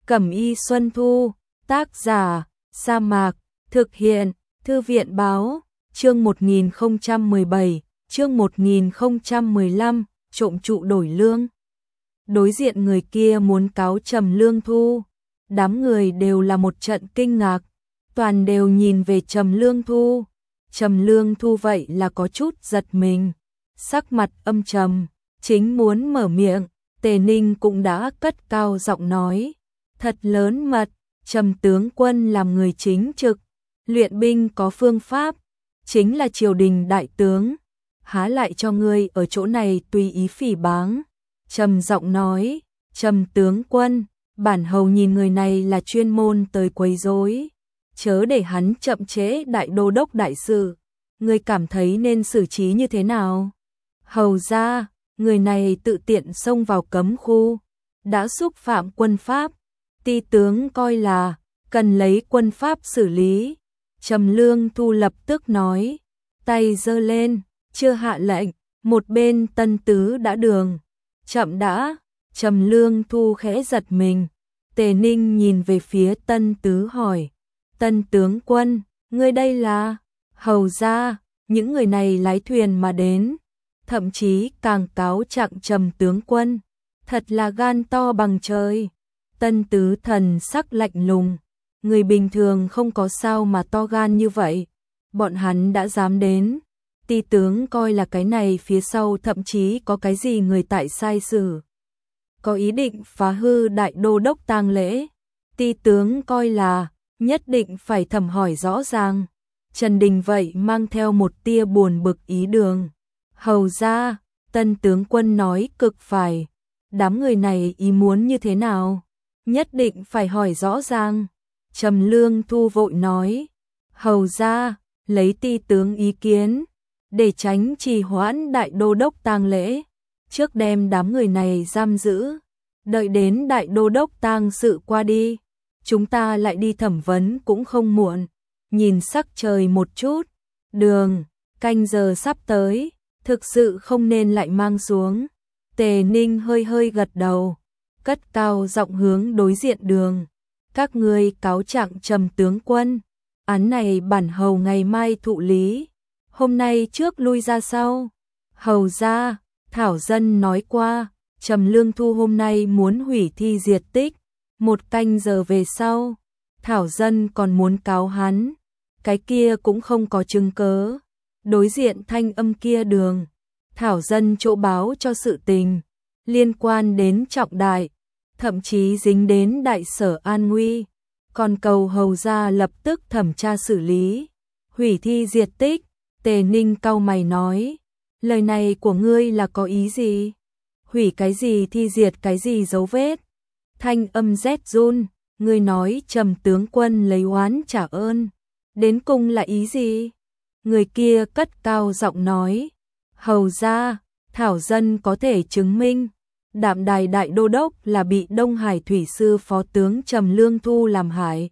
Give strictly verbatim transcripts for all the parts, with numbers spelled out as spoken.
Cẩm y Xuân Thu, tác giả, Sa Mạc, thực hiện, Thư viện báo, chương một nghìn không trăm mười bảy, chương một nghìn không trăm mười lăm, trộm trụ đổi lương. Đối diện người kia muốn cáo Trầm Lương Thu, đám người đều là một trận kinh ngạc, toàn đều nhìn về Trầm Lương Thu. Trầm Lương Thu vậy là có chút giật mình, sắc mặt âm trầm, chính muốn mở miệng, Tề Ninh cũng đã cất cao giọng nói, thật lớn mật, Trầm tướng quân làm người chính trực, luyện binh có phương pháp, chính là triều đình đại tướng, há lại cho ngươi ở chỗ này tùy ý phỉ báng. Trầm giọng nói, Trầm tướng quân, bản hầu nhìn người này là chuyên môn tới quấy rối, chớ để hắn chậm trễ đại đô đốc đại sự, ngươi cảm thấy nên xử trí như thế nào? Hầu ra, người này tự tiện xông vào cấm khu, đã xúc phạm quân pháp, ti tướng coi là cần lấy quân pháp xử lý. Trầm Lương Thu lập tức nói, tay giơ lên, chưa hạ lệnh, một bên Tân Tứ đã đường. Chậm đã, Trầm Lương Thu khẽ giật mình, Tề Ninh nhìn về phía Tân Tứ hỏi, Tân tướng quân, ngươi đây là? Hầu ra, những người này lái thuyền mà đến, thậm chí càng cáo trạng Trầm tướng quân, thật là gan to bằng trời. Tân Tứ thần sắc lạnh lùng, người bình thường không có sao mà to gan như vậy, bọn hắn đã dám đến, ti tướng coi là cái này phía sau thậm chí có cái gì người tại sai sử, có ý định phá hư đại đô đốc tang lễ, ti tướng coi là nhất định phải thẩm hỏi rõ ràng. Trần Đình vậy mang theo một tia buồn bực ý đường, hầu ra, Tân tướng quân nói cực phải, đám người này ý muốn như thế nào, nhất định phải hỏi rõ ràng. Trầm Lương Thu vội nói, hầu ra, lấy ti tướng ý kiến, để tránh trì hoãn đại đô đốc tang lễ, trước đem đám người này giam giữ, đợi đến đại đô đốc tang sự qua đi, chúng ta lại đi thẩm vấn cũng không muộn. Nhìn sắc trời một chút, đường, canh giờ sắp tới, thực sự không nên lại mang xuống. Tề Ninh hơi hơi gật đầu, cất cao giọng hướng đối diện đường, các ngươi cáo trạng Trầm tướng quân, án này bản hầu ngày mai thụ lý, hôm nay trước lui ra sau. Hầu ra, Thảo Dân nói qua, Trầm Lương Thu hôm nay muốn hủy thi diệt tích, một canh giờ về sau, Thảo Dân còn muốn cáo hắn, cái kia cũng không có chứng cớ. Đối diện thanh âm kia đường, Thảo Dân chỗ báo cho sự tình, liên quan đến trọng đại, thậm chí dính đến đại sở an nguy, còn cầu hầu ra lập tức thẩm tra xử lý, hủy thi diệt tích. Tề Ninh cau mày nói, lời này của ngươi là có ý gì? Hủy cái gì thi diệt cái gì dấu vết? Thanh âm rét run, ngươi nói Trầm tướng quân lấy oán trả ơn, đến cùng là ý gì? Người kia cất cao giọng nói, hầu ra, Thảo Dân có thể chứng minh, Đạm Đài đại đô đốc là bị Đông Hải thủy sư phó tướng Trầm Lương Thu làm hại.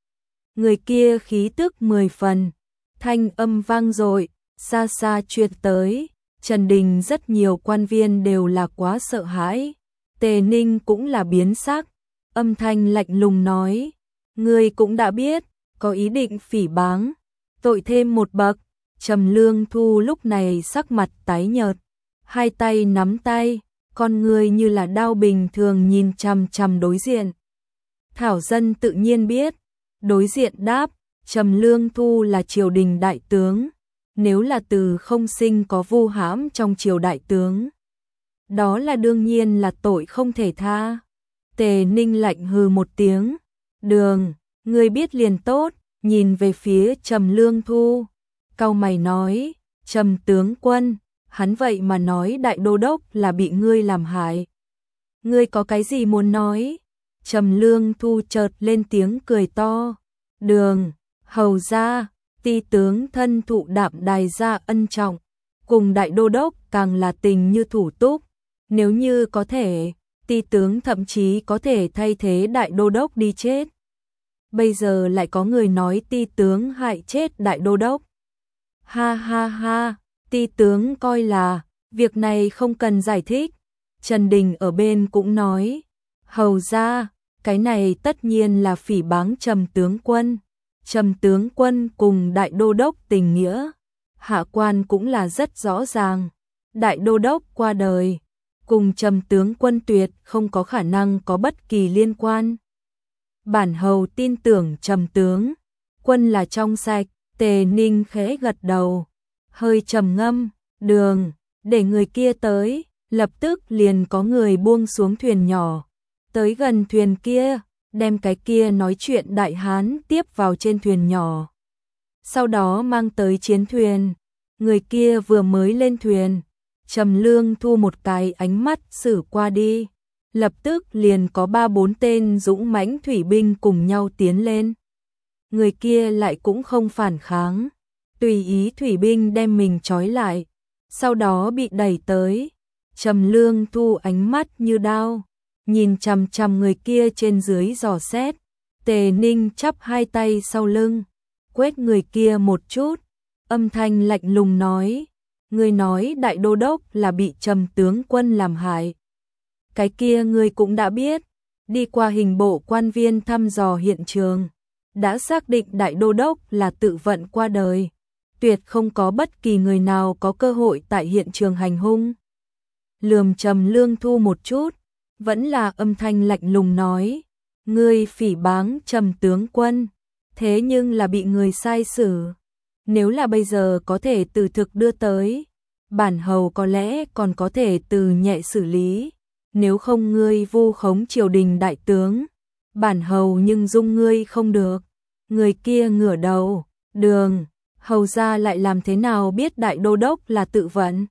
Người kia khí tức mười phần, thanh âm vang dội, xa xa truyền tới, Trần Đình rất nhiều quan viên đều là quá sợ hãi, Tề Ninh cũng là biến sắc, âm thanh lạnh lùng nói, ngươi cũng đã biết, có ý định phỉ báng, tội thêm một bậc. Trầm Lương Thu lúc này sắc mặt tái nhợt, hai tay nắm tay, con người như là đao bình thường nhìn chằm chằm đối diện. Thảo Dân tự nhiên biết, đối diện đáp, Trầm Lương Thu là triều đình đại tướng, nếu là từ không sinh có vu hãm trong triều đại tướng, đó là đương nhiên là tội không thể tha. Tề Ninh lạnh hừ một tiếng, đường, ngươi biết liền tốt, nhìn về phía Trầm Lương Thu, cau mày nói, Trầm tướng quân, hắn vậy mà nói đại đô đốc là bị ngươi làm hại. Ngươi có cái gì muốn nói? Trầm Lương Thu chợt lên tiếng cười to, đường, hầu ra, ti tướng thân thụ Đạm Đài gia ân trọng, cùng đại đô đốc càng là tình như thủ túc, nếu như có thể, ti tướng thậm chí có thể thay thế đại đô đốc đi chết. Bây giờ lại có người nói ti tướng hại chết đại đô đốc. Ha ha ha, ti tướng coi là, việc này không cần giải thích. Trần Đình ở bên cũng nói, hầu ra, cái này tất nhiên là phỉ báng Trầm tướng quân. Trầm tướng quân cùng đại đô đốc tình nghĩa, hạ quan cũng là rất rõ ràng. Đại đô đốc qua đời, cùng Trầm tướng quân tuyệt không có khả năng có bất kỳ liên quan. Bản hầu tin tưởng Trầm tướng quân là trong sạch. Tề Ninh khẽ gật đầu, hơi trầm ngâm, đường, để người kia tới. Lập tức liền có người buông xuống thuyền nhỏ, tới gần thuyền kia, đem cái kia nói chuyện đại hán tiếp vào trên thuyền nhỏ. Sau đó mang tới chiến thuyền, người kia vừa mới lên thuyền, Trầm Lương Thu một cái ánh mắt xử qua đi, lập tức liền có ba bốn tên dũng mãnh thủy binh cùng nhau tiến lên. Người kia lại cũng không phản kháng, tùy ý thủy binh đem mình trói lại, sau đó bị đẩy tới. Trầm Lương Thu ánh mắt như đao, nhìn chằm chằm người kia trên dưới dò xét. Tề Ninh chắp hai tay sau lưng, quét người kia một chút, âm thanh lạnh lùng nói: "Ngươi nói đại đô đốc là bị Trầm tướng quân làm hại. Cái kia ngươi cũng đã biết, đi qua hình bộ quan viên thăm dò hiện trường, đã xác định đại đô đốc là tự vận qua đời, tuyệt không có bất kỳ người nào có cơ hội tại hiện trường hành hung." Lườm Trầm Lương Thu một chút, vẫn là âm thanh lạnh lùng nói: "Ngươi phỉ báng Trầm tướng quân, thế nhưng là bị người sai xử. Nếu là bây giờ có thể từ thực đưa tới, bản hầu có lẽ còn có thể từ nhẹ xử lý. Nếu không ngươi vu khống triều đình đại tướng, bản hầu nhưng dung ngươi không được." Người kia ngửa đầu, "Đường, hầu gia lại làm thế nào biết đại đô đốc là tự vận?"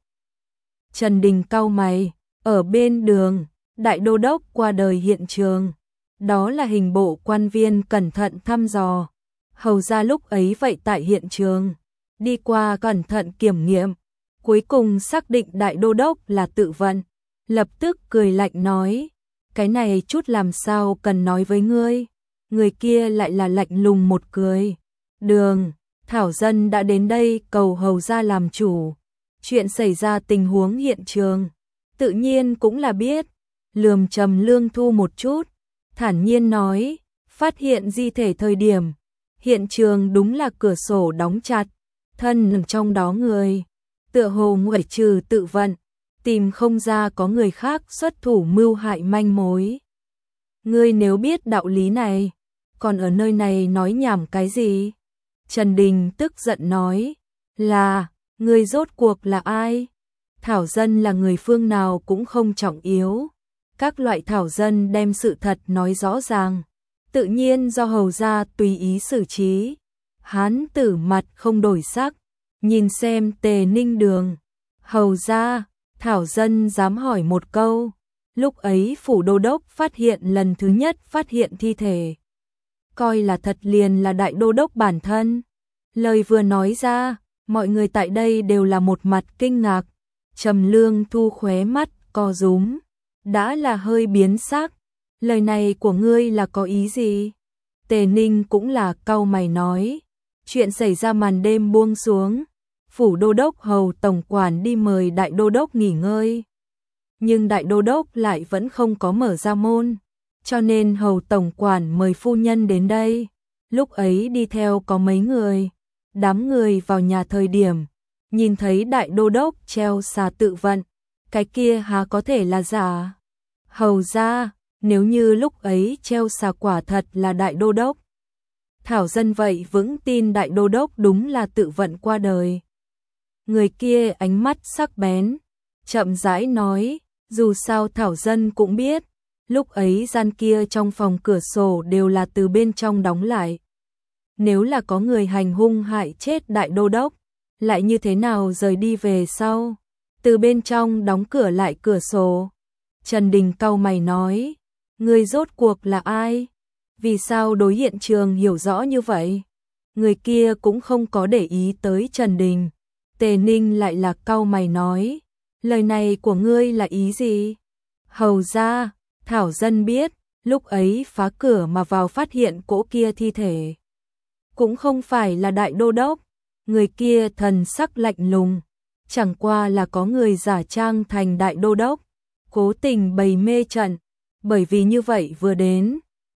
Trần Đình cau mày, ở bên đường, đại đô đốc qua đời hiện trường, đó là hình bộ quan viên cẩn thận thăm dò. Hầu gia lúc ấy vậy tại hiện trường, đi qua cẩn thận kiểm nghiệm, cuối cùng xác định đại đô đốc là tự vận. Lập tức cười lạnh nói: "Cái này chút làm sao cần nói với ngươi." Người kia lại là lạnh lùng một cười: "Đường, thảo dân đã đến đây cầu hầu gia làm chủ. Chuyện xảy ra tình huống hiện trường, tự nhiên cũng là biết." Lườm Trầm Lương Thu một chút, thản nhiên nói: "Phát hiện di thể thời điểm, hiện trường đúng là cửa sổ đóng chặt, thân trong đó người, tựa hồ ngoại trừ tự vận, tìm không ra có người khác xuất thủ mưu hại manh mối. Ngươi nếu biết đạo lý này, còn ở nơi này nói nhảm cái gì?" Trần Đình tức giận nói: "Là, ngươi rốt cuộc là ai? Thảo dân là người phương nào cũng không trọng yếu. Các loại thảo dân đem sự thật nói rõ ràng, tự nhiên do hầu gia tùy ý xử trí." Hán tử mặt không đổi sắc, nhìn xem Tề Ninh Đường: "Hầu gia, thảo dân dám hỏi một câu, lúc ấy phủ đô đốc phát hiện lần thứ nhất phát hiện thi thể, coi là thật liền là đại đô đốc bản thân?" Lời vừa nói ra, mọi người tại đây đều là một mặt kinh ngạc. Trầm Lương Thu khóe mắt co rúm, đã là hơi biến sắc. "Lời này của ngươi là có ý gì?" Tề Ninh cũng là cau mày nói: "Chuyện xảy ra màn đêm buông xuống, phủ đô đốc hầu tổng quản đi mời đại đô đốc nghỉ ngơi, nhưng đại đô đốc lại vẫn không có mở ra môn, cho nên hầu tổng quản mời phu nhân đến đây. Lúc ấy đi theo có mấy người, đám người vào nhà thời điểm, nhìn thấy đại đô đốc treo xà tự vận, cái kia há có thể là giả? Hầu gia, nếu như lúc ấy treo xà quả thật là đại đô đốc, thảo dân vậy vững tin đại đô đốc đúng là tự vận qua đời." Người kia ánh mắt sắc bén, chậm rãi nói: "Dù sao thảo dân cũng biết, lúc ấy gian kia trong phòng cửa sổ đều là từ bên trong đóng lại. Nếu là có người hành hung hại chết đại đô đốc, lại như thế nào rời đi về sau, từ bên trong đóng cửa lại cửa sổ?" Trần Đình cau mày nói: "Ngươi rốt cuộc là ai? Vì sao đối hiện trường hiểu rõ như vậy?" Người kia cũng không có để ý tới Trần Đình. Tề Ninh lại là cau mày nói: "Lời này của ngươi là ý gì?" "Hầu gia, thảo dân biết, lúc ấy phá cửa mà vào phát hiện cỗ kia thi thể, cũng không phải là đại đô đốc." Người kia thần sắc lạnh lùng: "Chẳng qua là có người giả trang thành đại đô đốc, cố tình bày mê trận, bởi vì như vậy vừa đến,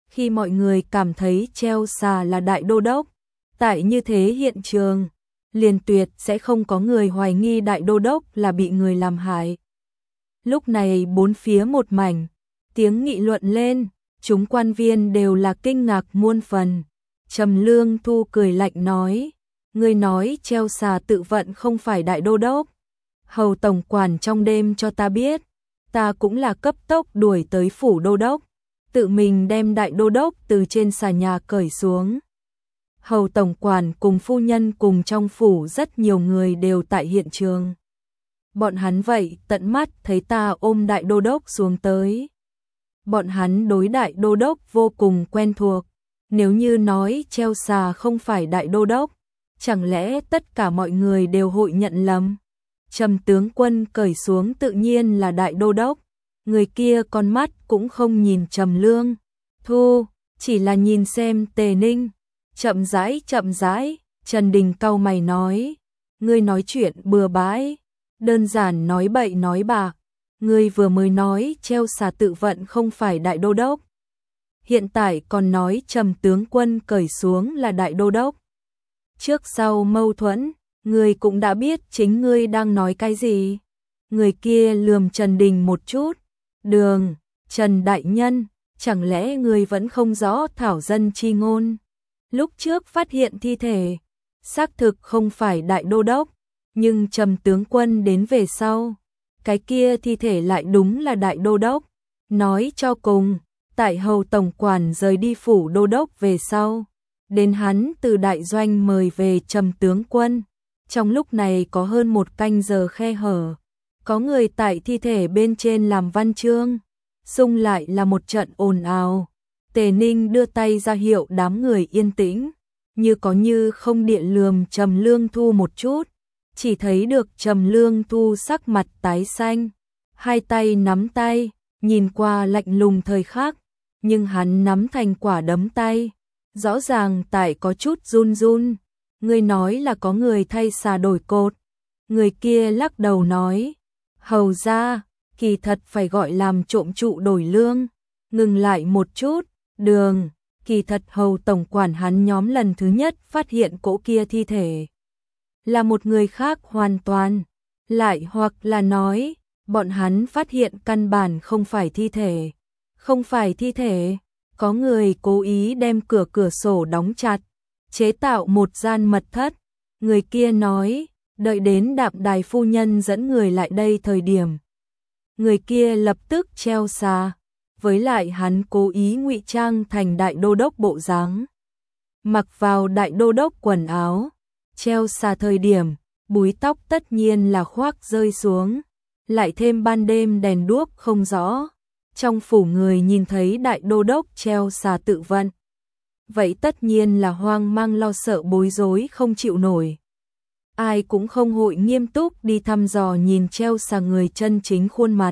khi mọi người cảm thấy treo xà là đại đô đốc, tại như thế hiện trường, liền tuyệt sẽ không có người hoài nghi đại đô đốc là bị người làm hại. Lúc này bốn phía một mảnh, tiếng nghị luận lên, chúng quan viên đều là kinh ngạc muôn phần. Trầm Lương Thu cười lạnh nói, người nói treo xà tự vận không phải đại đô đốc. Hầu tổng quản trong đêm cho ta biết, ta cũng là cấp tốc đuổi tới phủ đô đốc, tự mình đem đại đô đốc từ trên xà nhà cởi xuống. Hầu tổng quản cùng phu nhân cùng trong phủ rất nhiều người đều tại hiện trường. Bọn hắn vậy tận mắt thấy ta ôm đại đô đốc xuống tới. Bọn hắn đối đại đô đốc vô cùng quen thuộc. Nếu như nói treo xà không phải đại đô đốc, chẳng lẽ tất cả mọi người đều hội nhận lầm? Trầm tướng quân cởi xuống tự nhiên là đại đô đốc. Người kia con mắt cũng không nhìn Trầm Lương Thu, chỉ là nhìn xem Tề Ninh. Chậm rãi chậm rãi, Trần Đình cau mày nói, ngươi nói chuyện bừa bãi, đơn giản nói bậy nói bạc. Ngươi vừa mới nói treo xà tự vận không phải đại đô đốc, hiện tại còn nói Trầm tướng quân cởi xuống là đại đô đốc. Trước sau mâu thuẫn, ngươi cũng đã biết chính ngươi đang nói cái gì. Người kia lườm Trần Đình một chút, Đường, Trần đại nhân, chẳng lẽ ngươi vẫn không rõ thảo dân chi ngôn? Lúc trước phát hiện thi thể, xác thực không phải đại đô đốc, nhưng Trầm tướng quân đến về sau, cái kia thi thể lại đúng là đại đô đốc. Nói cho cùng, tại hầu tổng quản rời đi phủ đô đốc về sau, đến hắn từ đại doanh mời về Trầm tướng quân. Trong lúc này có hơn một canh giờ khe hở, có người tại thi thể bên trên làm văn chương, xung lại là một trận ồn ào. Tề Ninh đưa tay ra hiệu đám người yên tĩnh, như có như không điện lườm Trầm Lương Thu một chút, chỉ thấy được Trầm Lương Thu sắc mặt tái xanh, hai tay nắm tay, nhìn qua lạnh lùng thời khắc, nhưng hắn nắm thành quả đấm tay, rõ ràng tại có chút run run. Người nói là có người thay xà đổi cột. Người kia lắc đầu nói, hầu ra, kỳ thật phải gọi làm trộm trụ đổi lương. Ngừng lại một chút, Đường, kỳ thật hầu tổng quản hắn nhóm lần thứ nhất phát hiện cỗ kia thi thể là một người khác hoàn toàn, lại hoặc là nói, bọn hắn phát hiện căn bản không phải thi thể. Không phải thi thể, có người cố ý đem cửa cửa sổ đóng chặt, chế tạo một gian mật thất. Người kia nói, đợi đến Đạm Đài phu nhân dẫn người lại đây thời điểm, người kia lập tức treo xà, với lại hắn cố ý ngụy trang thành đại đô đốc bộ dáng, mặc vào đại đô đốc quần áo, treo xà thời điểm, búi tóc tất nhiên là khoác rơi xuống, lại thêm ban đêm đèn đuốc không rõ, trong phủ người nhìn thấy đại đô đốc treo xà tự vận, vậy tất nhiên là hoang mang lo sợ bối rối không chịu nổi. Ai cũng không hội nghiêm túc đi thăm dò nhìn treo xà người chân chính khuôn mặt.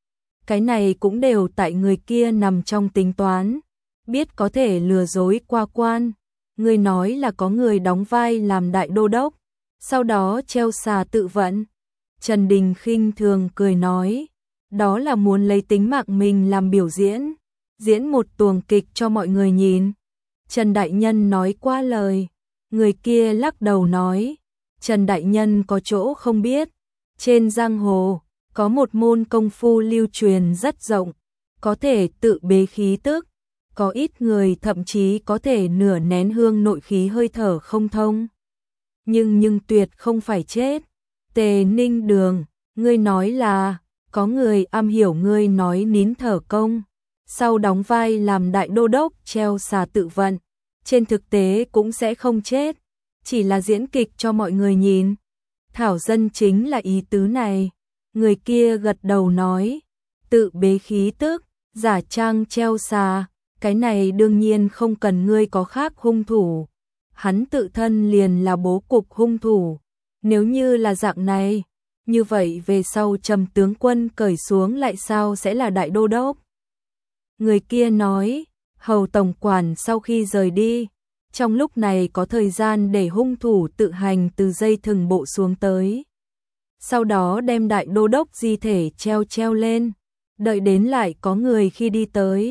Cái này cũng đều tại người kia nằm trong tính toán, biết có thể lừa dối qua quan. Người nói là có người đóng vai làm đại đô đốc, sau đó treo xà tự vận. Trần Đình khinh thường cười nói, đó là muốn lấy tính mạng mình làm biểu diễn, diễn một tuồng kịch cho mọi người nhìn. Trần Đại Nhân nói qua lời, người kia lắc đầu nói, Trần Đại Nhân có chỗ không biết, trên giang hồ, có một môn công phu lưu truyền rất rộng, có thể tự bế khí tức, có ít người thậm chí có thể nửa nén hương nội khí hơi thở không thông. Nhưng nhưng tuyệt không phải chết. Tề Ninh Đường, ngươi nói là, có người am hiểu ngươi nói nín thở công, sau đóng vai làm đại đô đốc treo xà tự vận, trên thực tế cũng sẽ không chết, chỉ là diễn kịch cho mọi người nhìn. Thảo dân chính là ý tứ này. Người kia gật đầu nói, tự bế khí tức, giả trang treo xà, cái này đương nhiên không cần ngươi có khác hung thủ. Hắn tự thân liền là bố cục hung thủ. Nếu như là dạng này, như vậy về sau Trầm tướng quân cởi xuống lại sao sẽ là đại đô đốc? Người kia nói, hầu tổng quản sau khi rời đi, trong lúc này có thời gian để hung thủ tự hành từ dây thừng bộ xuống tới. Sau đó đem đại đô đốc di thể treo treo lên, đợi đến lại có người khi đi tới,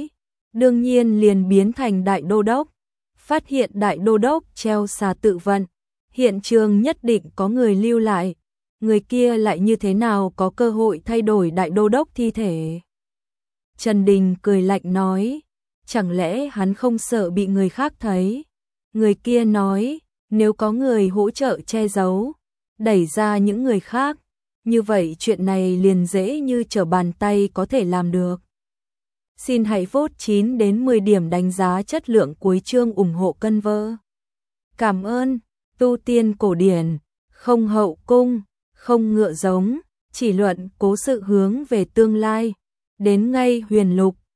đương nhiên liền biến thành đại đô đốc. Phát hiện đại đô đốc treo xà tự vận, hiện trường nhất định có người lưu lại, người kia lại như thế nào có cơ hội thay đổi đại đô đốc thi thể. Trần Đình cười lạnh nói, chẳng lẽ hắn không sợ bị người khác thấy? Người kia nói, nếu có người hỗ trợ che giấu, đẩy ra những người khác, như vậy chuyện này liền dễ như trở bàn tay có thể làm được. Xin hãy vote chín đến mười điểm đánh giá chất lượng cuối chương ủng hộ cân vơ. Cảm ơn, tu tiên cổ điển, không hậu cung, không ngựa giống, chỉ luận cố sự hướng về tương lai, đến ngay huyền lục,